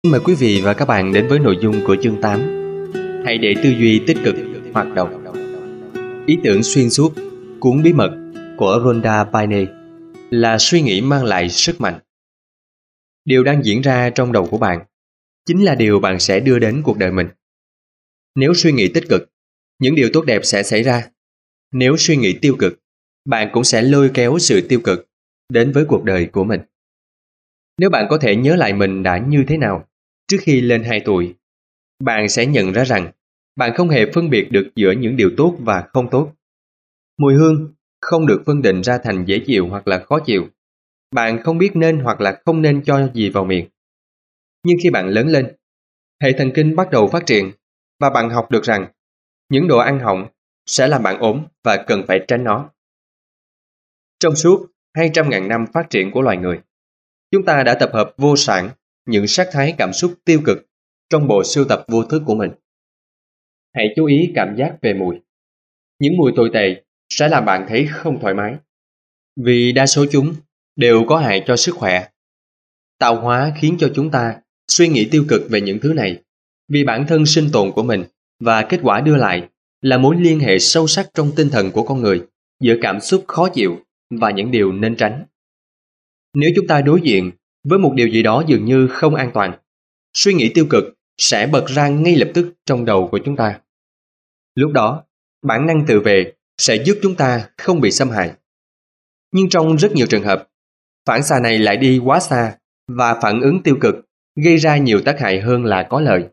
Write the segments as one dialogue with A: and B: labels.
A: Mời quý vị và các bạn đến với nội dung của chương 8. Hãy để tư duy tích cực hoạt động. Ý tưởng xuyên suốt, cuốn bí mật của Rhonda Byrne là suy nghĩ mang lại sức mạnh. Điều đang diễn ra trong đầu của bạn chính là điều bạn sẽ đưa đến cuộc đời mình. Nếu suy nghĩ tích cực, những điều tốt đẹp sẽ xảy ra. Nếu suy nghĩ tiêu cực, bạn cũng sẽ lôi kéo sự tiêu cực đến với cuộc đời của mình. Nếu bạn có thể nhớ lại mình đã như thế nào trước khi lên 2 tuổi, bạn sẽ nhận ra rằng bạn không hề phân biệt được giữa những điều tốt và không tốt. Mùi hương không được phân định ra thành dễ chịu hoặc là khó chịu. Bạn không biết nên hoặc là không nên cho gì vào miệng. Nhưng khi bạn lớn lên, hệ thần kinh bắt đầu phát triển và bạn học được rằng những đồ ăn hỏng sẽ làm bạn ốm và cần phải tránh nó. Trong suốt 200.000 năm phát triển của loài người, chúng ta đã tập hợp vô sản những sắc thái cảm xúc tiêu cực trong bộ sưu tập vô thức của mình. Hãy chú ý cảm giác về mùi. Những mùi tồi tệ sẽ làm bạn thấy không thoải mái, vì đa số chúng đều có hại cho sức khỏe. Tạo hóa khiến cho chúng ta suy nghĩ tiêu cực về những thứ này vì bản thân sinh tồn của mình, và kết quả đưa lại là mối liên hệ sâu sắc trong tinh thần của con người giữa cảm xúc khó chịu và những điều nên tránh. Nếu chúng ta đối diện với một điều gì đó dường như không an toàn, suy nghĩ tiêu cực sẽ bật ra ngay lập tức trong đầu của chúng ta. Lúc đó, bản năng tự vệ sẽ giúp chúng ta không bị xâm hại. Nhưng trong rất nhiều trường hợp, phản xạ này lại đi quá xa và phản ứng tiêu cực gây ra nhiều tác hại hơn là có lợi.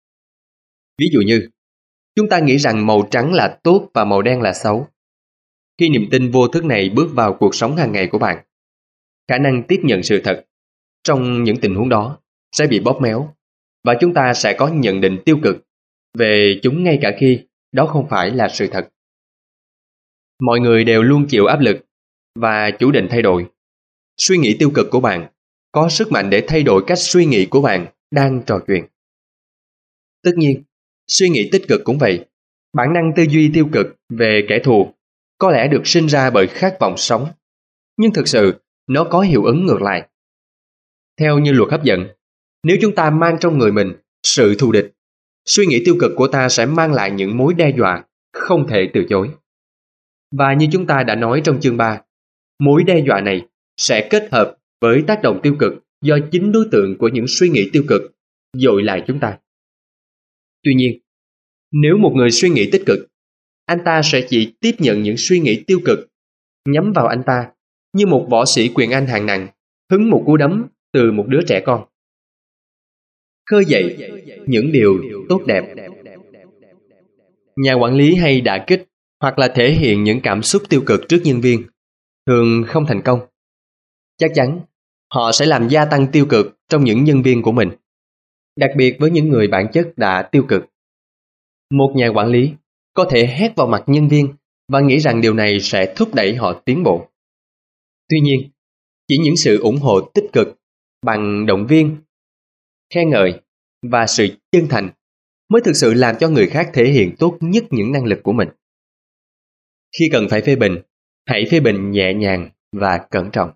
A: Ví dụ như, chúng ta nghĩ rằng màu trắng là tốt và màu đen là xấu. Khi niềm tin vô thức này bước vào cuộc sống hàng ngày của bạn, khả năng tiếp nhận sự thật trong những tình huống đó sẽ bị bóp méo, và chúng ta sẽ có nhận định tiêu cực về chúng ngay cả khi đó không phải là sự thật. Mọi người đều luôn chịu áp lực và chủ định thay đổi. Suy nghĩ tiêu cực của bạn có sức mạnh để thay đổi cách suy nghĩ của bạn đang trò chuyện. Tất nhiên, suy nghĩ tích cực cũng vậy. Bản năng tư duy tiêu cực về kẻ thù có lẽ được sinh ra bởi khát vọng sống, nhưng thực sự nó có hiệu ứng ngược lại. Theo như luật hấp dẫn, nếu chúng ta mang trong người mình sự thù địch, suy nghĩ tiêu cực của ta sẽ mang lại những mối đe dọa không thể từ chối. Và như chúng ta đã nói trong chương 3, mối đe dọa này sẽ kết hợp với tác động tiêu cực do chính đối tượng của những suy nghĩ tiêu cực dội lại chúng ta. Tuy nhiên, nếu một người suy nghĩ tích cực, anh ta sẽ chỉ tiếp nhận những suy nghĩ tiêu cực nhắm vào anh ta như một võ sĩ quyền Anh hạng nặng hứng một cú đấm từ một đứa trẻ con. Khơi dậy những điều tốt đẹp. Nhà quản lý hay đả kích hoặc là thể hiện những cảm xúc tiêu cực trước nhân viên thường không thành công. Chắc chắn họ sẽ làm gia tăng tiêu cực trong những nhân viên của mình, đặc biệt với những người bản chất đã tiêu cực. Một nhà quản lý có thể hét vào mặt nhân viên và nghĩ rằng điều này sẽ thúc đẩy họ tiến bộ. Tuy nhiên, chỉ những sự ủng hộ tích cực bằng động viên, khen ngợi và sự chân thành mới thực sự làm cho người khác thể hiện tốt nhất những năng lực của mình. Khi cần phải phê bình, hãy phê bình nhẹ nhàng và cẩn trọng.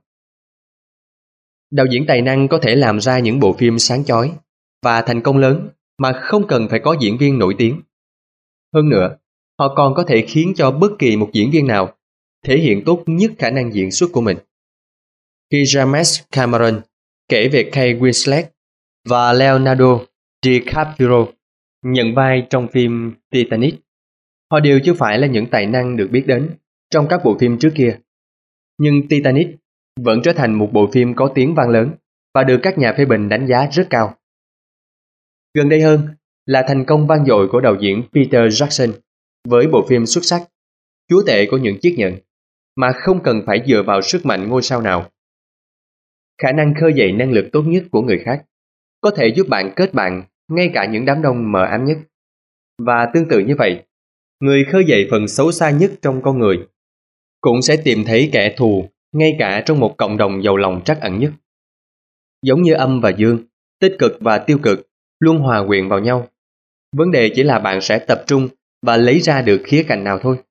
A: Đạo diễn tài năng có thể làm ra những bộ phim sáng chói và thành công lớn mà không cần phải có diễn viên nổi tiếng. Hơn nữa, họ còn có thể khiến cho bất kỳ một diễn viên nào thể hiện tốt nhất khả năng diễn xuất của mình. Khi James Cameron kể về Kate Winslet và Leonardo DiCaprio nhận vai trong phim Titanic, họ đều chưa phải là những tài năng được biết đến trong các bộ phim trước kia. Nhưng Titanic vẫn trở thành một bộ phim có tiếng vang lớn và được các nhà phê bình đánh giá rất cao. Gần đây hơn là thành công vang dội của đạo diễn Peter Jackson với bộ phim xuất sắc Chúa tể của những chiếc nhẫn, mà không cần phải dựa vào sức mạnh ngôi sao nào. Khả năng khơi dậy năng lực tốt nhất của người khác có thể giúp bạn kết bạn ngay cả những đám đông mờ ám nhất. Và tương tự như vậy, người khơi dậy phần xấu xa nhất trong con người cũng sẽ tìm thấy kẻ thù ngay cả trong một cộng đồng giàu lòng trắc ẩn nhất. Giống như âm và dương, tích cực và tiêu cực luôn hòa quyện vào nhau. Vấn đề chỉ là bạn sẽ tập trung và lấy ra được khía cạnh nào thôi.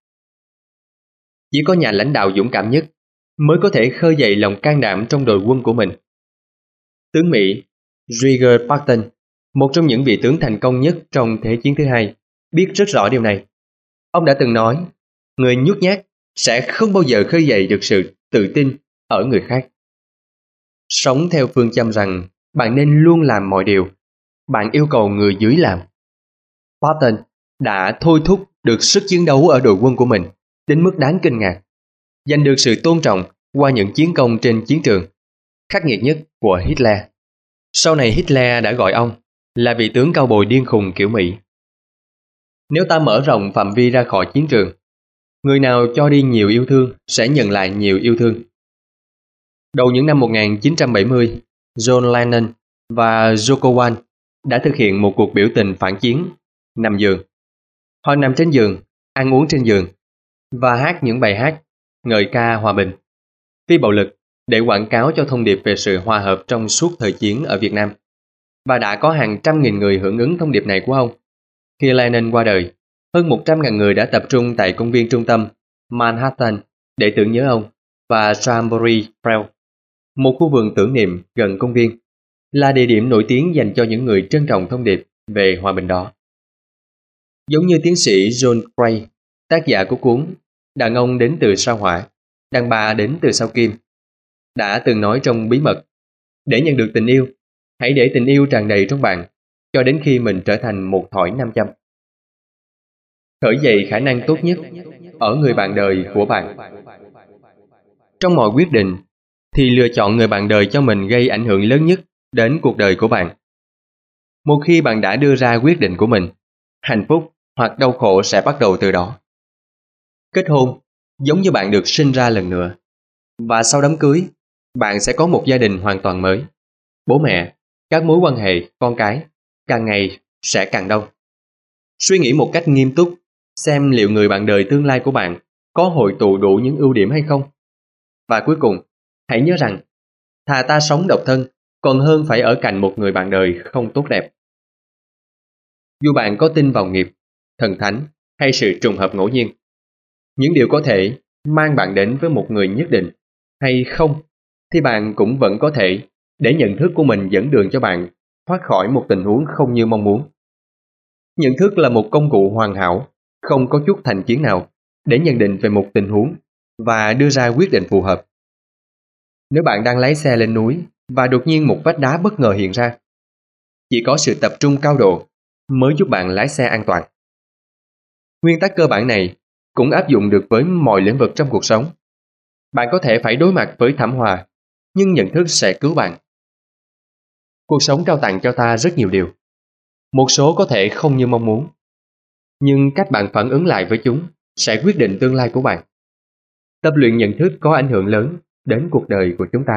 A: Chỉ có nhà lãnh đạo dũng cảm nhất mới có thể khơi dậy lòng can đảm trong đội quân của mình. Tướng Mỹ Roger Patton một trong những vị tướng thành công nhất trong Thế chiến thứ hai, biết rất rõ điều này. Ông đã từng nói, người nhút nhát sẽ không bao giờ khơi dậy được sự tự tin ở người khác. Sống theo phương châm rằng bạn nên luôn làm mọi điều bạn yêu cầu người dưới làm. Patton đã thôi thúc được sức chiến đấu ở đội quân của mình đến mức đáng kinh ngạc, giành được sự tôn trọng qua những chiến công trên chiến trường khắc nghiệt nhất của Hitler. Sau này Hitler đã gọi ông là vị tướng cao bồi điên khùng kiểu Mỹ. Nếu ta mở rộng phạm vi ra khỏi chiến trường, người nào cho đi nhiều yêu thương sẽ nhận lại nhiều yêu thương. Đầu những năm 1970, John Lennon và Yoko Ono đã thực hiện một cuộc biểu tình phản chiến, nằm giường. Họ nằm trên giường, ăn uống trên giường và hát những bài hát ngợi ca hòa bình, phi bạo lực để quảng cáo cho thông điệp về sự hòa hợp trong suốt thời chiến ở Việt Nam. Và đã có hàng trăm nghìn người hưởng ứng thông điệp này của ông. Khi Lennon qua đời, hơn 100.000 người đã tập trung tại công viên trung tâm Manhattan để tưởng nhớ ông và Strawberry Field, một khu vườn tưởng niệm gần công viên, là địa điểm nổi tiếng dành cho những người trân trọng thông điệp về hòa bình đó. Giống như tiến sĩ John Gray, tác giả của cuốn Đàn ông đến từ sao Hỏa, đàn bà đến từ sao Kim, đã từng nói trong Bí mật, để nhận được tình yêu, hãy để tình yêu tràn đầy trong bạn, cho đến khi mình trở thành một thỏi nam châm. Khởi dậy khả năng tốt nhất ở người bạn đời của bạn. Trong mọi quyết định, thì lựa chọn người bạn đời cho mình gây ảnh hưởng lớn nhất đến cuộc đời của bạn. Một khi bạn đã đưa ra quyết định của mình, hạnh phúc hoặc đau khổ sẽ bắt đầu từ đó. Kết hôn giống như bạn được sinh ra lần nữa, và sau đám cưới, bạn sẽ có một gia đình hoàn toàn mới. Bố mẹ, các mối quan hệ, con cái, càng ngày sẽ càng đông. Suy nghĩ một cách nghiêm túc, xem liệu người bạn đời tương lai của bạn có hội tụ đủ những ưu điểm hay không. Và cuối cùng, hãy nhớ rằng, thà ta sống độc thân, còn hơn phải ở cạnh một người bạn đời không tốt đẹp. Dù bạn có tin vào nghiệp, thần thánh hay sự trùng hợp ngẫu nhiên, những điều có thể mang bạn đến với một người nhất định hay không, thì bạn cũng vẫn có thể để nhận thức của mình dẫn đường cho bạn thoát khỏi một tình huống không như mong muốn. Nhận thức là một công cụ hoàn hảo, không có chút thành kiến nào để nhận định về một tình huống và đưa ra quyết định phù hợp. Nếu bạn đang lái xe lên núi và đột nhiên một vách đá bất ngờ hiện ra, chỉ có sự tập trung cao độ mới giúp bạn lái xe an toàn. Nguyên tắc cơ bản này cũng áp dụng được với mọi lĩnh vực trong cuộc sống. Bạn có thể phải đối mặt với thảm họa, nhưng nhận thức sẽ cứu bạn. Cuộc sống trao tặng cho ta rất nhiều điều. Một số có thể không như mong muốn, nhưng cách bạn phản ứng lại với chúng sẽ quyết định tương lai của bạn. Tập luyện nhận thức có ảnh hưởng lớn đến cuộc đời của chúng ta.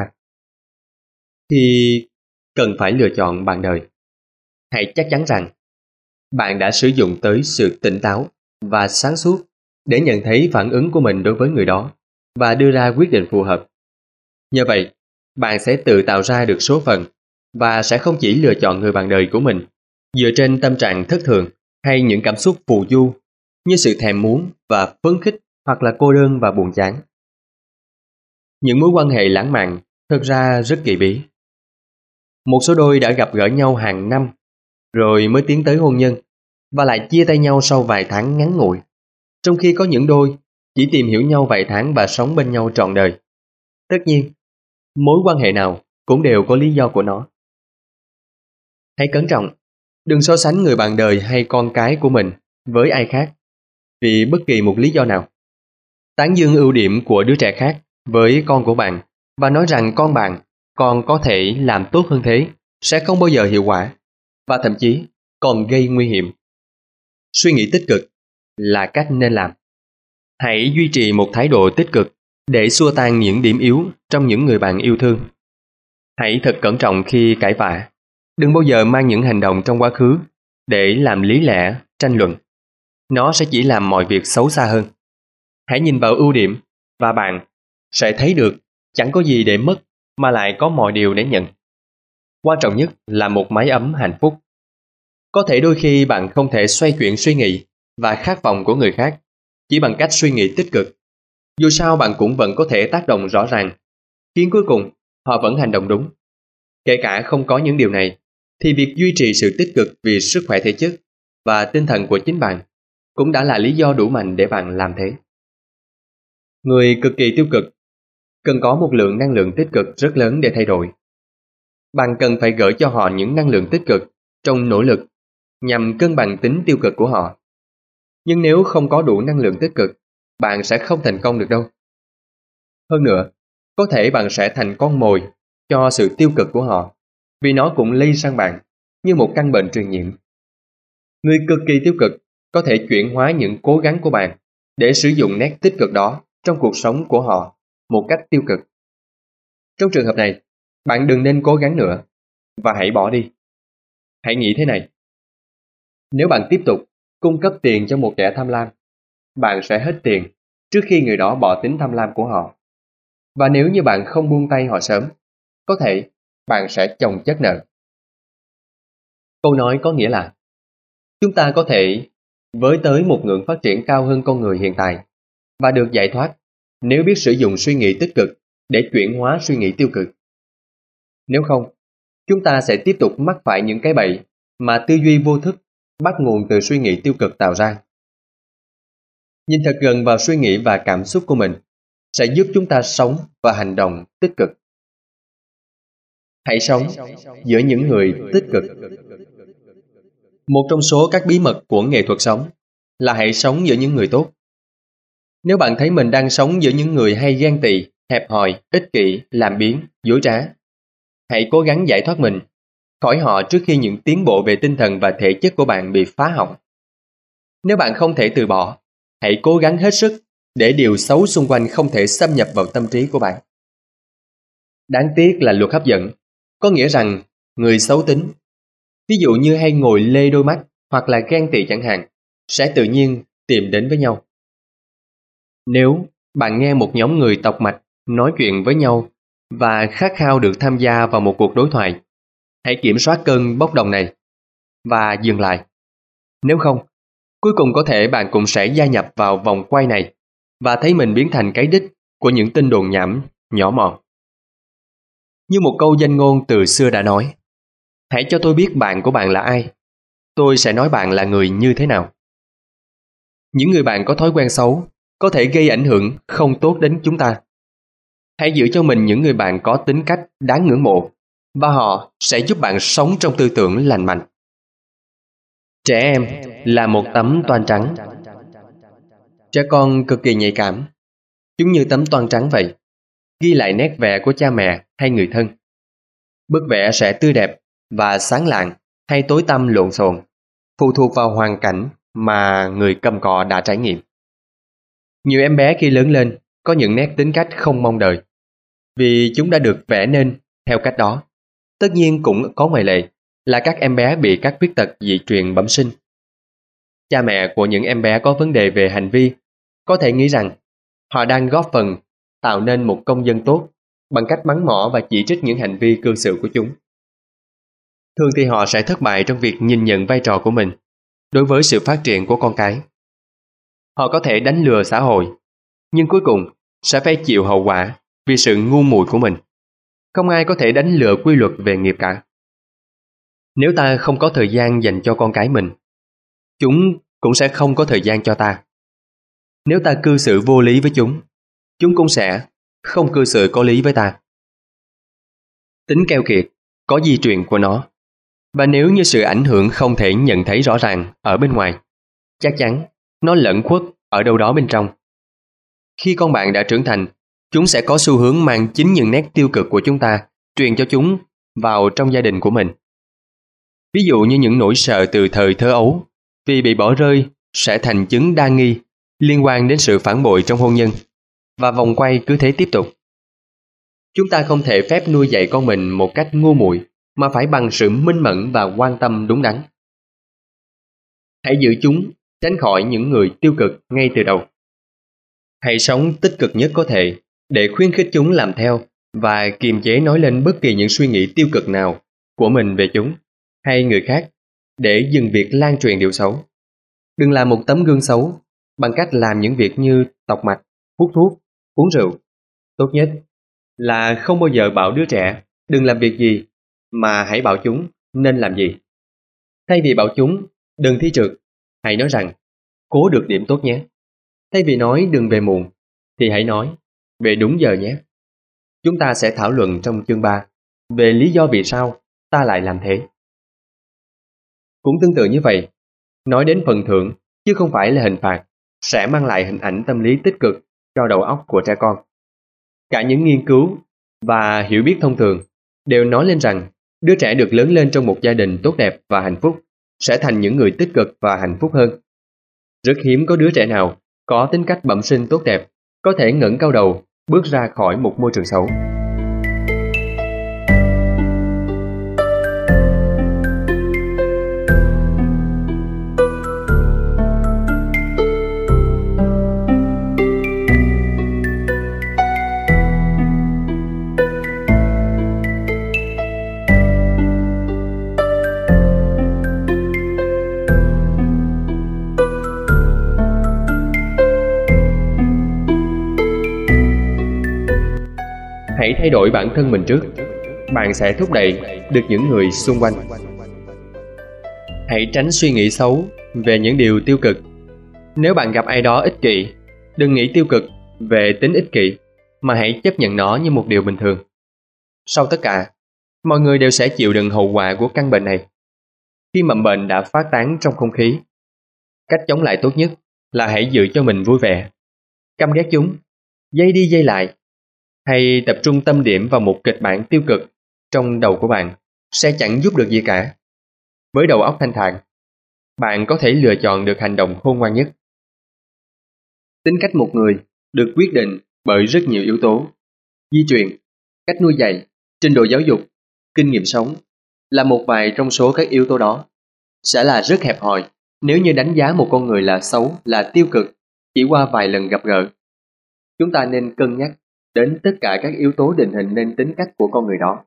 A: Thì cần phải lựa chọn bạn đời. Hãy chắc chắn rằng bạn đã sử dụng tới sự tỉnh táo và sáng suốt để nhận thấy phản ứng của mình đối với người đó và đưa ra quyết định phù hợp. Nhờ vậy, bạn sẽ tự tạo ra được số phận và sẽ không chỉ lựa chọn người bạn đời của mình dựa trên tâm trạng thất thường hay những cảm xúc phù du như sự thèm muốn và phấn khích hoặc là cô đơn và buồn chán. Những mối quan hệ lãng mạn thực ra rất kỳ bí. Một số đôi đã gặp gỡ nhau hàng năm rồi mới tiến tới hôn nhân và lại chia tay nhau sau vài tháng ngắn ngủi, trong khi có những đôi chỉ tìm hiểu nhau vài tháng và sống bên nhau trọn đời. Tất nhiên, mối quan hệ nào cũng đều có lý do của nó. Hãy cẩn trọng, đừng so sánh người bạn đời hay con cái của mình với ai khác vì bất kỳ một lý do nào. Tán dương ưu điểm của đứa trẻ khác với con của bạn và nói rằng con bạn còn có thể làm tốt hơn thế sẽ không bao giờ hiệu quả và thậm chí còn gây nguy hiểm. Suy nghĩ tích cực là cách nên làm. Hãy duy trì một thái độ tích cực để xua tan những điểm yếu trong những người bạn yêu thương. Hãy thật cẩn trọng khi cãi vã. Đừng bao giờ mang những hành động trong quá khứ để làm lý lẽ, tranh luận. Nó sẽ chỉ làm mọi việc xấu xa hơn. Hãy nhìn vào ưu điểm và bạn sẽ thấy được chẳng có gì để mất mà lại có mọi điều để nhận. Quan trọng nhất là một mái ấm hạnh phúc. Có thể đôi khi bạn không thể xoay chuyển suy nghĩ và khát vọng của người khác chỉ bằng cách suy nghĩ tích cực. Dù sao bạn cũng vẫn có thể tác động rõ ràng, khiến cuối cùng họ vẫn hành động đúng. Kể cả không có những điều này, thì việc duy trì sự tích cực vì sức khỏe thể chất và tinh thần của chính bạn cũng đã là lý do đủ mạnh để bạn làm thế. Người cực kỳ tiêu cực cần có một lượng năng lượng tích cực rất lớn để thay đổi. Bạn cần phải gửi cho họ những năng lượng tích cực trong nỗ lực nhằm cân bằng tính tiêu cực của họ. Nhưng nếu không có đủ năng lượng tích cực, bạn sẽ không thành công được đâu. Hơn nữa, có thể bạn sẽ thành con mồi cho sự tiêu cực của họ, vì nó cũng lây sang bạn như một căn bệnh truyền nhiễm. Người cực kỳ tiêu cực có thể chuyển hóa những cố gắng của bạn để sử dụng nét tích cực đó trong cuộc sống của họ một cách tiêu cực. Trong trường hợp này, bạn đừng nên cố gắng nữa và hãy bỏ đi. Hãy nghĩ thế này. Nếu bạn tiếp tục cung cấp tiền cho một kẻ tham lam, bạn sẽ hết tiền trước khi người đó bỏ tính tham lam của họ. Và nếu như bạn không buông tay họ sớm, có thể bạn sẽ chồng chất nợ. Câu nói có nghĩa là chúng ta có thể với tới một ngưỡng phát triển cao hơn con người hiện tại và được giải thoát nếu biết sử dụng suy nghĩ tích cực để chuyển hóa suy nghĩ tiêu cực. Nếu không, chúng ta sẽ tiếp tục mắc phải những cái bẫy mà tư duy vô thức bắt nguồn từ suy nghĩ tiêu cực tạo ra. Nhìn thật gần vào suy nghĩ và cảm xúc của mình sẽ giúp chúng ta sống và hành động tích cực. Hãy sống giữa những người tích cực. Một trong số các bí mật của nghệ thuật sống là hãy sống giữa những người tốt. Nếu bạn thấy mình đang sống giữa những người hay ghen tị, hẹp hòi, ích kỷ, làm biếng, dối trá, hãy cố gắng giải thoát mình khỏi họ trước khi những tiến bộ về tinh thần và thể chất của bạn bị phá hỏng. Nếu bạn không thể từ bỏ, hãy cố gắng hết sức để điều xấu xung quanh không thể xâm nhập vào tâm trí của bạn. Đáng tiếc là luật hấp dẫn, có nghĩa rằng người xấu tính, ví dụ như hay ngồi lê đôi mắt hoặc là ghen tị chẳng hạn, sẽ tự nhiên tìm đến với nhau. Nếu bạn nghe một nhóm người tọc mạch nói chuyện với nhau và khát khao được tham gia vào một cuộc đối thoại, hãy kiểm soát cơn bốc đồng này và dừng lại. Nếu không, cuối cùng có thể bạn cũng sẽ gia nhập vào vòng quay này và thấy mình biến thành cái đích của những tin đồn nhảm nhỏ mọn. Như một câu danh ngôn từ xưa đã nói, hãy cho tôi biết bạn của bạn là ai, tôi sẽ nói bạn là người như thế nào. Những người bạn có thói quen xấu có thể gây ảnh hưởng không tốt đến chúng ta. Hãy giữ cho mình những người bạn có tính cách đáng ngưỡng mộ và họ sẽ giúp bạn sống trong tư tưởng lành mạnh. Trẻ em là một tấm toan trắng. Trẻ con cực kỳ nhạy cảm. Chúng như tấm toan trắng vậy, ghi lại nét vẽ của cha mẹ hay người thân. Bức vẽ sẽ tươi đẹp và sáng lạng hay tối tăm lộn xộn, phụ thuộc vào hoàn cảnh mà người cầm cọ đã trải nghiệm. Nhiều em bé khi lớn lên có những nét tính cách không mong đợi, vì chúng đã được vẽ nên theo cách đó. Tất nhiên cũng có ngoại lệ là các em bé bị các khuyết tật di truyền bẩm sinh. Cha mẹ của những em bé có vấn đề về hành vi có thể nghĩ rằng họ đang góp phần tạo nên một công dân tốt bằng cách mắng mỏ và chỉ trích những hành vi cư xử của chúng. Thường thì họ sẽ thất bại trong việc nhìn nhận vai trò của mình đối với sự phát triển của con cái. Họ có thể đánh lừa xã hội, nhưng cuối cùng sẽ phải chịu hậu quả vì sự ngu muội của mình. Không ai có thể đánh lừa quy luật về nghiệp cả. Nếu ta không có thời gian dành cho con cái mình, chúng cũng sẽ không có thời gian cho ta. Nếu ta cư xử vô lý với chúng cũng sẽ không cư xử có lý với ta. Tính keo kiệt có di truyền của nó, và nếu như sự ảnh hưởng không thể nhận thấy rõ ràng ở bên ngoài, chắc chắn nó lẫn khuất ở đâu đó bên trong. Khi con bạn đã trưởng thành, chúng sẽ có xu hướng mang chính những nét tiêu cực của chúng ta truyền cho chúng vào trong gia đình của mình. Ví dụ như những nỗi sợ từ thời thơ ấu vì bị bỏ rơi sẽ thành chứng đa nghi liên quan đến sự phản bội trong hôn nhân, và vòng quay cứ thế tiếp tục. Chúng ta không thể phép nuôi dạy con mình một cách ngu muội, mà phải bằng sự minh mẫn và quan tâm đúng đắn. Hãy giữ chúng tránh khỏi những người tiêu cực ngay từ đầu. Hãy sống tích cực nhất có thể để khuyến khích chúng làm theo và kiềm chế nói lên bất kỳ những suy nghĩ tiêu cực nào của mình về chúng hay người khác để dừng việc lan truyền điều xấu. Đừng làm một tấm gương xấu bằng cách làm những việc như tọc mạch, hút thuốc, uống rượu. Tốt nhất là không bao giờ bảo đứa trẻ đừng làm việc gì, mà hãy bảo chúng nên làm gì. Thay vì bảo chúng đừng thi trượt, hãy nói rằng cố được điểm tốt nhé. Thay vì nói đừng về muộn, thì hãy nói về đúng giờ nhé. Chúng ta sẽ thảo luận trong chương 3 về lý do vì sao ta lại làm thế. Cũng tương tự như vậy, nói đến phần thưởng chứ không phải là hình phạt sẽ mang lại hình ảnh tâm lý tích cực cho đầu óc của trẻ con. Cả những nghiên cứu và hiểu biết thông thường đều nói lên rằng đứa trẻ được lớn lên trong một gia đình tốt đẹp và hạnh phúc sẽ thành những người tích cực và hạnh phúc hơn. Rất hiếm có đứa trẻ nào có tính cách bẩm sinh tốt đẹp có thể ngẩng cao đầu bước ra khỏi một môi trường xấu. Hãy thay đổi bản thân mình trước, bạn sẽ thúc đẩy được những người xung quanh. Hãy tránh suy nghĩ xấu về những điều tiêu cực. Nếu bạn gặp ai đó ích kỷ, đừng nghĩ tiêu cực về tính ích kỷ, mà hãy chấp nhận nó như một điều bình thường. Sau tất cả, mọi người đều sẽ chịu đựng hậu quả của căn bệnh này. Khi mầm bệnh đã phát tán trong không khí, cách chống lại tốt nhất là hãy giữ cho mình vui vẻ. Căm ghét chúng, dây đi dây lại, hay tập trung tâm điểm vào một kịch bản tiêu cực trong đầu của bạn sẽ chẳng giúp được gì cả. Với đầu óc thanh thản, bạn có thể lựa chọn được hành động khôn ngoan nhất. Tính cách một người được quyết định bởi rất nhiều yếu tố. Di truyền, cách nuôi dạy, trình độ giáo dục, kinh nghiệm sống là một vài trong số các yếu tố đó. Sẽ là rất hẹp hòi nếu như đánh giá một con người là xấu, là tiêu cực chỉ qua vài lần gặp gỡ. Chúng ta nên cân nhắc đến tất cả các yếu tố định hình nên tính cách của con người đó.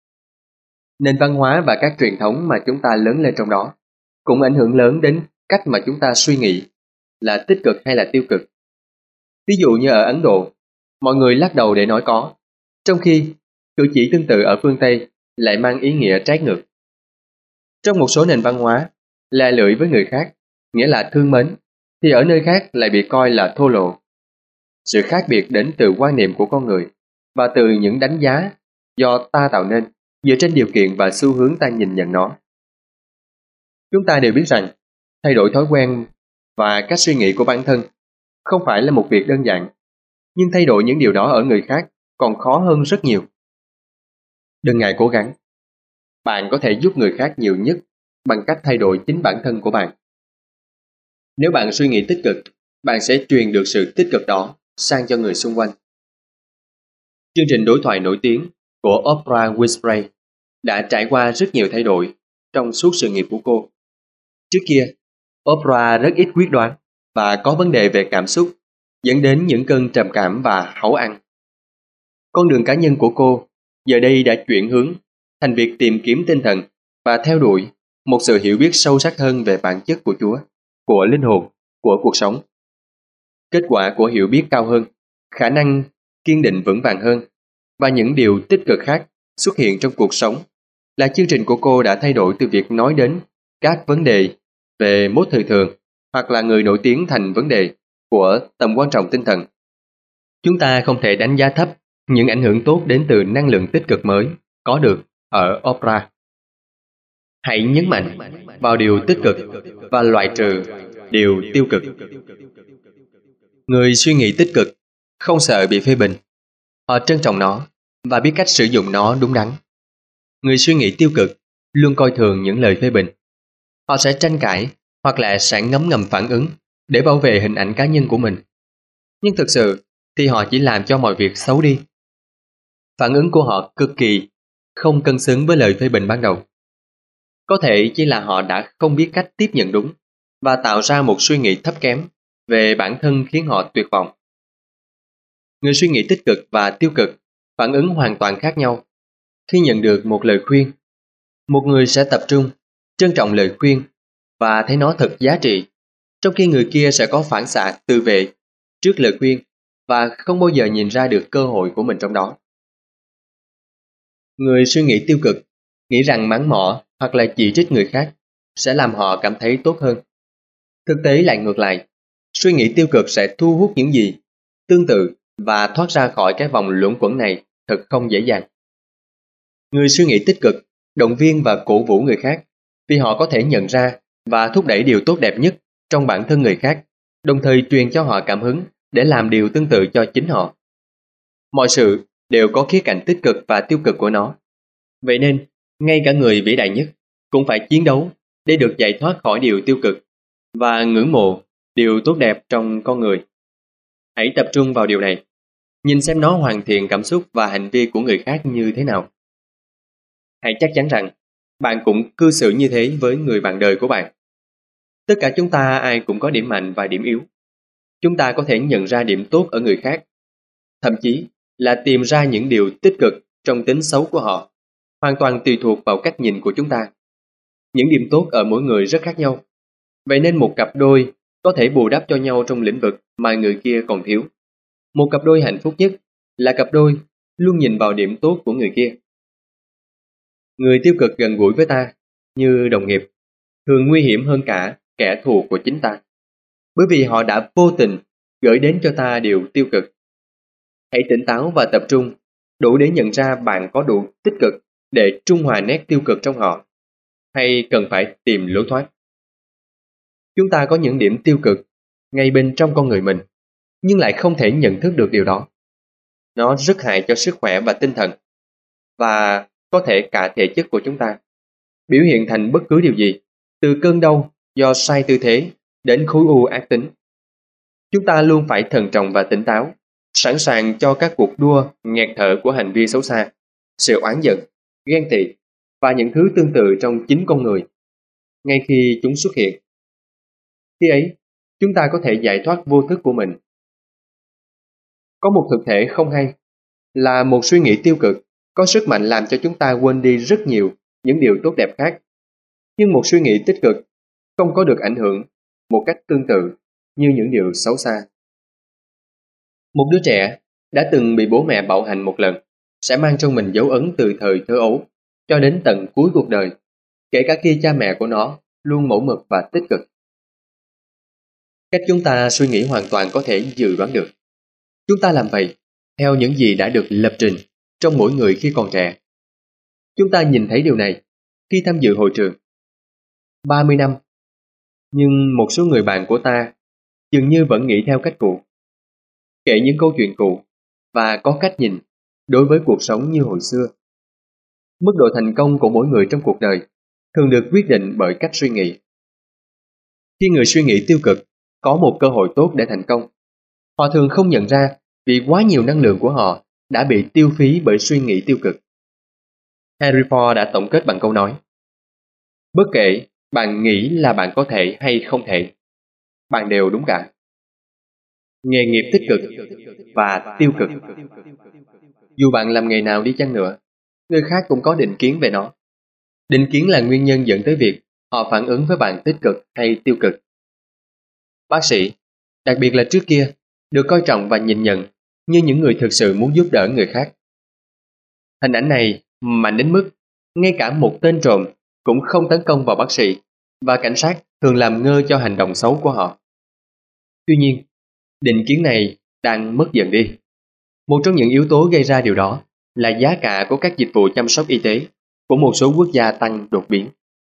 A: Nền văn hóa và các truyền thống mà chúng ta lớn lên trong đó cũng ảnh hưởng lớn đến cách mà chúng ta suy nghĩ, là tích cực hay là tiêu cực. Ví dụ như ở Ấn Độ, mọi người lắc đầu để nói có, trong khi cử chỉ tương tự ở phương Tây lại mang ý nghĩa trái ngược. Trong một số nền văn hóa, lè lưỡi với người khác, nghĩa là thương mến, thì ở nơi khác lại bị coi là thô lỗ. Sự khác biệt đến từ quan niệm của con người và từ những đánh giá do ta tạo nên dựa trên điều kiện và xu hướng ta nhìn nhận nó. Chúng ta đều biết rằng thay đổi thói quen và cách suy nghĩ của bản thân không phải là một việc đơn giản, nhưng thay đổi những điều đó ở người khác còn khó hơn rất nhiều. Đừng ngại cố gắng. Bạn có thể giúp người khác nhiều nhất bằng cách thay đổi chính bản thân của bạn. Nếu bạn suy nghĩ tích cực, bạn sẽ truyền được sự tích cực đó sang cho người xung quanh. Chương trình đối thoại nổi tiếng của Oprah Winfrey đã trải qua rất nhiều thay đổi trong suốt sự nghiệp của cô. Trước kia, Oprah rất ít quyết đoán và có vấn đề về cảm xúc, dẫn đến những cơn trầm cảm và háu ăn. Con đường cá nhân của cô giờ đây đã chuyển hướng thành việc tìm kiếm tinh thần và theo đuổi một sự hiểu biết sâu sắc hơn về bản chất của Chúa, của linh hồn, của cuộc sống. Kết quả của hiểu biết cao hơn, khả năng kiên định vững vàng hơn và những điều tích cực khác xuất hiện trong cuộc sống là chương trình của cô đã thay đổi từ việc nói đến các vấn đề về mốt thời thường hoặc là người nổi tiếng thành vấn đề của tầm quan trọng tinh thần. Chúng ta không thể đánh giá thấp những ảnh hưởng tốt đến từ năng lượng tích cực mới có được ở Oprah. Hãy nhấn mạnh vào điều tích cực và loại trừ điều tiêu cực. Người suy nghĩ tích cực không sợ bị phê bình. Họ trân trọng nó và biết cách sử dụng nó đúng đắn. Người suy nghĩ tiêu cực luôn coi thường những lời phê bình. Họ sẽ tranh cãi hoặc là sẽ ngấm ngầm phản ứng để bảo vệ hình ảnh cá nhân của mình. Nhưng thực sự thì họ chỉ làm cho mọi việc xấu đi. Phản ứng của họ cực kỳ không cân xứng với lời phê bình ban đầu. Có thể chỉ là họ đã không biết cách tiếp nhận đúng và tạo ra một suy nghĩ thấp kém về bản thân khiến họ tuyệt vọng. Người suy nghĩ tích cực và tiêu cực phản ứng hoàn toàn khác nhau. Khi nhận được một lời khuyên, một người sẽ tập trung, trân trọng lời khuyên và thấy nó thật giá trị, trong khi người kia sẽ có phản xạ tự vệ trước lời khuyên và không bao giờ nhìn ra được cơ hội của mình trong đó. Người suy nghĩ tiêu cực nghĩ rằng mắng mỏ hoặc là chỉ trích người khác sẽ làm họ cảm thấy tốt hơn. Thực tế lại ngược lại, suy nghĩ tiêu cực sẽ thu hút những gì tương tự và thoát ra khỏi cái vòng luẩn quẩn này thật không dễ dàng. Người suy nghĩ tích cực, động viên và cổ vũ người khác vì họ có thể nhận ra và thúc đẩy điều tốt đẹp nhất trong bản thân người khác, đồng thời truyền cho họ cảm hứng để làm điều tương tự cho chính họ. Mọi sự đều có khía cạnh tích cực và tiêu cực của nó. Vậy nên, ngay cả người vĩ đại nhất cũng phải chiến đấu để được giải thoát khỏi điều tiêu cực và ngưỡng mộ điều tốt đẹp trong con người. Hãy tập trung vào điều này, nhìn xem nó hoàn thiện cảm xúc và hành vi của người khác như thế nào. Hãy chắc chắn rằng bạn cũng cư xử như thế với người bạn đời của bạn. Tất cả chúng ta ai cũng có điểm mạnh và điểm yếu. Chúng ta có thể nhận ra điểm tốt ở người khác, thậm chí là tìm ra những điều tích cực trong tính xấu của họ, hoàn toàn tùy thuộc vào cách nhìn của chúng ta. Những điểm tốt ở mỗi người rất khác nhau. Vậy nên một cặp đôi có thể bù đắp cho nhau trong lĩnh vực mà người kia còn thiếu. Một cặp đôi hạnh phúc nhất là cặp đôi luôn nhìn vào điểm tốt của người kia. Người tiêu cực gần gũi với ta, như đồng nghiệp, thường nguy hiểm hơn cả kẻ thù của chính ta. Bởi vì họ đã vô tình gửi đến cho ta điều tiêu cực. Hãy tỉnh táo và tập trung, đủ để nhận ra bạn có đủ tích cực để trung hòa nét tiêu cực trong họ, hay cần phải tìm lối thoát. Chúng ta có những điểm tiêu cực ngay bên trong con người mình, nhưng lại không thể nhận thức được điều đó. Nó rất hại cho sức khỏe và tinh thần, và có thể cả thể chất của chúng ta, biểu hiện thành bất cứ điều gì, từ cơn đau do sai tư thế đến khối u ác tính. Chúng ta luôn phải thận trọng và tỉnh táo, sẵn sàng cho các cuộc đua nghẹt thở của hành vi xấu xa, sự oán giận, ghen tị và những thứ tương tự trong chính con người. Ngay khi chúng xuất hiện, khi ấy, chúng ta có thể giải thoát vô thức của mình. Có một thực thể không hay là một suy nghĩ tiêu cực có sức mạnh làm cho chúng ta quên đi rất nhiều những điều tốt đẹp khác. Nhưng một suy nghĩ tích cực không có được ảnh hưởng một cách tương tự như những điều xấu xa. Một đứa trẻ đã từng bị bố mẹ bạo hành một lần sẽ mang trong mình dấu ấn từ thời thơ ấu cho đến tận cuối cuộc đời, kể cả khi cha mẹ của nó luôn mẫu mực và tích cực. Cách chúng ta suy nghĩ hoàn toàn có thể dự đoán được. Chúng ta làm vậy theo những gì đã được lập trình trong mỗi người khi còn trẻ. Chúng ta nhìn thấy điều này khi tham dự hội trường. 30 năm, nhưng một số người bạn của ta dường như vẫn nghĩ theo cách cũ, kể những câu chuyện cũ và có cách nhìn đối với cuộc sống như hồi xưa. Mức độ thành công của mỗi người trong cuộc đời thường được quyết định bởi cách suy nghĩ. Khi người suy nghĩ tiêu cực có một cơ hội tốt để thành công, họ thường không nhận ra vì quá nhiều năng lượng của họ đã bị tiêu phí bởi suy nghĩ tiêu cực. Henry Ford đã tổng kết bằng câu nói: bất kể bạn nghĩ là bạn có thể hay không thể, bạn đều đúng cả. Nghề nghiệp tích cực và tiêu cực. Dù bạn làm nghề nào đi chăng nữa, người khác cũng có định kiến về nó. Định kiến là nguyên nhân dẫn tới việc họ phản ứng với bạn tích cực hay tiêu cực. Bác sĩ, đặc biệt là trước kia, được coi trọng và nhìn nhận như những người thực sự muốn giúp đỡ người khác. Hình ảnh này mạnh đến mức ngay cả một tên trộm cũng không tấn công vào bác sĩ, và cảnh sát thường làm ngơ cho hành động xấu của họ. Tuy nhiên, định kiến này đang mất dần đi. Một trong những yếu tố gây ra điều đó là giá cả của các dịch vụ chăm sóc y tế của một số quốc gia tăng đột biến.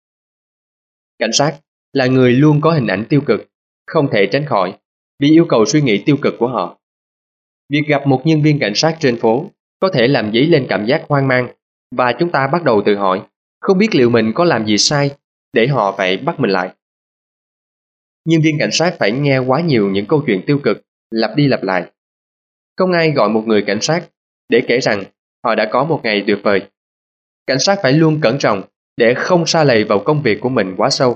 A: Cảnh sát là người luôn có hình ảnh tiêu cực, không thể tránh khỏi vì yêu cầu suy nghĩ tiêu cực của họ. Việc gặp một nhân viên cảnh sát trên phố có thể làm dấy lên cảm giác hoang mang, và chúng ta bắt đầu tự hỏi không biết liệu mình có làm gì sai để họ phải bắt mình lại. Nhân viên cảnh sát phải nghe quá nhiều những câu chuyện tiêu cực lặp đi lặp lại. Không ai gọi một người cảnh sát để kể rằng họ đã có một ngày tuyệt vời. Cảnh sát phải luôn cẩn trọng để không sa lầy vào công việc của mình quá sâu.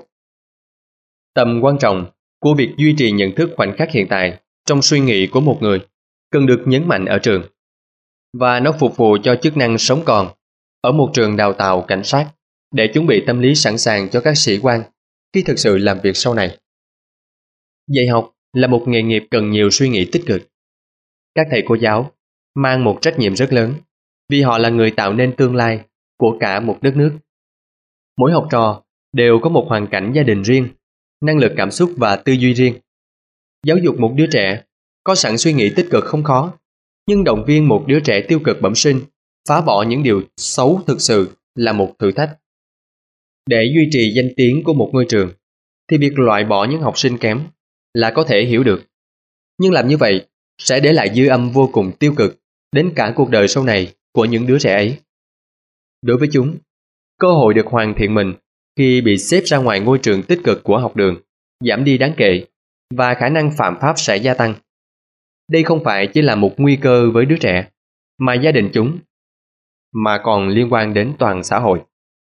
A: Tầm quan trọng của việc duy trì nhận thức khoảnh khắc hiện tại trong suy nghĩ của một người cần được nhấn mạnh ở trường, và nó phục vụ cho chức năng sống còn ở một trường đào tạo cảnh sát để chuẩn bị tâm lý sẵn sàng cho các sĩ quan khi thực sự làm việc sau này. Dạy học là một nghề nghiệp cần nhiều suy nghĩ tích cực. Các thầy cô giáo mang một trách nhiệm rất lớn vì họ là người tạo nên tương lai của cả một đất nước. Mỗi học trò đều có một hoàn cảnh gia đình riêng, năng lực cảm xúc và tư duy riêng. Giáo dục một đứa trẻ có sẵn suy nghĩ tích cực không khó, nhưng động viên một đứa trẻ tiêu cực bẩm sinh, phá bỏ những điều xấu thực sự là một thử thách. Để duy trì danh tiếng của một ngôi trường, thì việc loại bỏ những học sinh kém là có thể hiểu được. Nhưng làm như vậy sẽ để lại dư âm vô cùng tiêu cực đến cả cuộc đời sau này của những đứa trẻ ấy. Đối với chúng, cơ hội được hoàn thiện mình khi bị xếp ra ngoài ngôi trường tích cực của học đường giảm đi đáng kể và khả năng phạm pháp sẽ gia tăng. Đây không phải chỉ là một nguy cơ với đứa trẻ, mà gia đình chúng, mà còn liên quan đến toàn xã hội.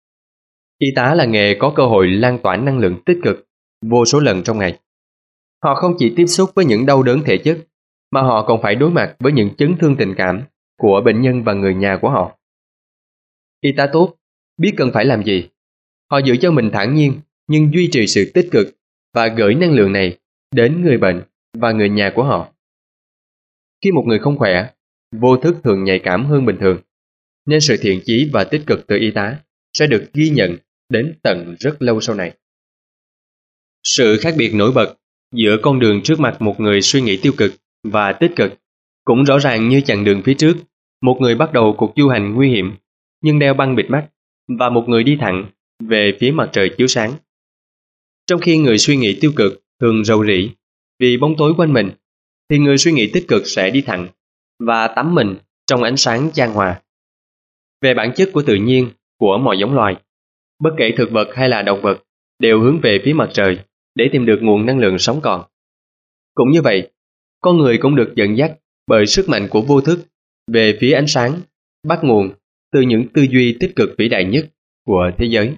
A: Y tá là nghề có cơ hội lan tỏa năng lượng tích cực vô số lần trong ngày. Họ không chỉ tiếp xúc với những đau đớn thể chất, mà họ còn phải đối mặt với những chấn thương tình cảm của bệnh nhân và người nhà của họ. Y tá tốt biết cần phải làm gì. Họ giữ cho mình thản nhiên nhưng duy trì sự tích cực và gửi năng lượng này đến người bệnh và người nhà của họ. Khi một người không khỏe, vô thức thường nhạy cảm hơn bình thường, nên sự thiện chí và tích cực từ y tá sẽ được ghi nhận đến tận rất lâu sau này. Sự khác biệt nổi bật giữa con đường trước mặt một người suy nghĩ tiêu cực và tích cực cũng rõ ràng như chặng đường phía trước, một người bắt đầu cuộc du hành nguy hiểm nhưng đeo băng bịt mắt, và một người đi thẳng về phía mặt trời chiếu sáng. Trong khi người suy nghĩ tiêu cực thường rầu rĩ vì bóng tối quanh mình, thì người suy nghĩ tích cực sẽ đi thẳng và tắm mình trong ánh sáng chan hòa. Về bản chất của tự nhiên của mọi giống loài, bất kể thực vật hay là động vật đều hướng về phía mặt trời để tìm được nguồn năng lượng sống còn. Cũng như vậy, con người cũng được dẫn dắt bởi sức mạnh của vô thức về phía ánh sáng, bắt nguồn từ những tư duy tích cực vĩ đại nhất của thế giới.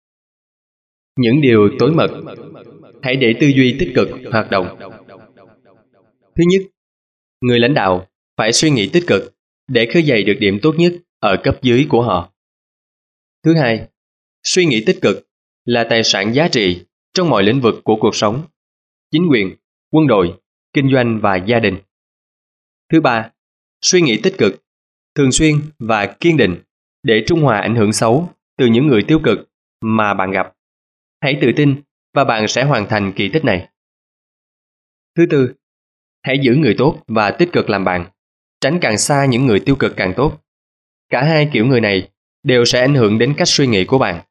A: Những điều tối mật, hãy để tư duy tích cực hoạt động. Thứ nhất, người lãnh đạo phải suy nghĩ tích cực để khơi dậy được điểm tốt nhất ở cấp dưới của họ. Thứ hai, suy nghĩ tích cực là tài sản giá trị trong mọi lĩnh vực của cuộc sống, chính quyền, quân đội, kinh doanh và gia đình. Thứ ba, suy nghĩ tích cực, thường xuyên và kiên định để trung hòa ảnh hưởng xấu từ những người tiêu cực mà bạn gặp. Hãy tự tin và bạn sẽ hoàn thành kỳ tích này. Thứ tư, hãy giữ người tốt và tích cực làm bạn, tránh càng xa những người tiêu cực càng tốt. Cả hai kiểu người này đều sẽ ảnh hưởng đến cách suy nghĩ của bạn.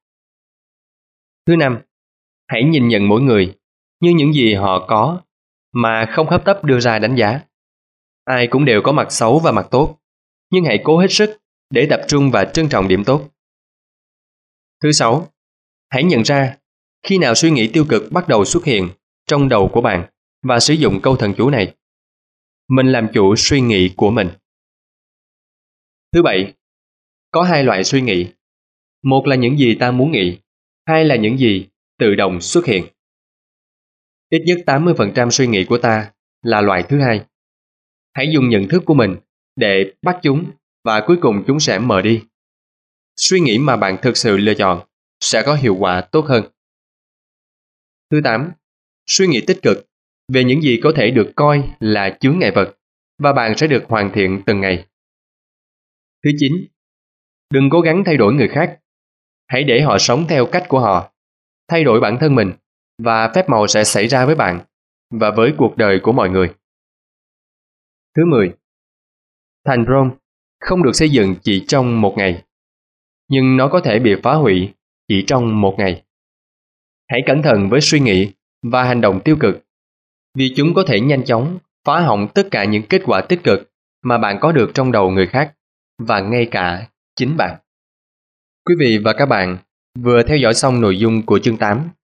A: Thứ năm, hãy nhìn nhận mỗi người như những gì họ có mà không hấp tấp đưa ra đánh giá. Ai cũng đều có mặt xấu và mặt tốt, nhưng hãy cố hết sức để tập trung và trân trọng điểm tốt. Thứ sáu, hãy nhận ra khi nào suy nghĩ tiêu cực bắt đầu xuất hiện trong đầu của bạn và sử dụng câu thần chú này. Mình làm chủ suy nghĩ của mình. Thứ bảy, có hai loại suy nghĩ. Một là những gì ta muốn nghĩ, hai là những gì tự động xuất hiện. Ít nhất 80% suy nghĩ của ta là loại thứ hai. Hãy dùng nhận thức của mình để bắt chúng và cuối cùng chúng sẽ mờ đi. Suy nghĩ mà bạn thực sự lựa chọn sẽ có hiệu quả tốt hơn. Thứ 8, suy nghĩ tích cực về những gì có thể được coi là chướng ngại vật và bạn sẽ được hoàn thiện từng ngày. Thứ 9, đừng cố gắng thay đổi người khác. Hãy để họ sống theo cách của họ. Thay đổi bản thân mình và phép màu sẽ xảy ra với bạn và với cuộc đời của mọi người. Thứ 10, thành Rome không được xây dựng chỉ trong một ngày, nhưng nó có thể bị phá hủy chỉ trong một ngày. Hãy cẩn thận với suy nghĩ và hành động tiêu cực, vì chúng có thể nhanh chóng phá hỏng tất cả những kết quả tích cực mà bạn có được trong đầu người khác và ngay cả chính bạn. Quý vị và các bạn vừa theo dõi xong nội dung của chương 8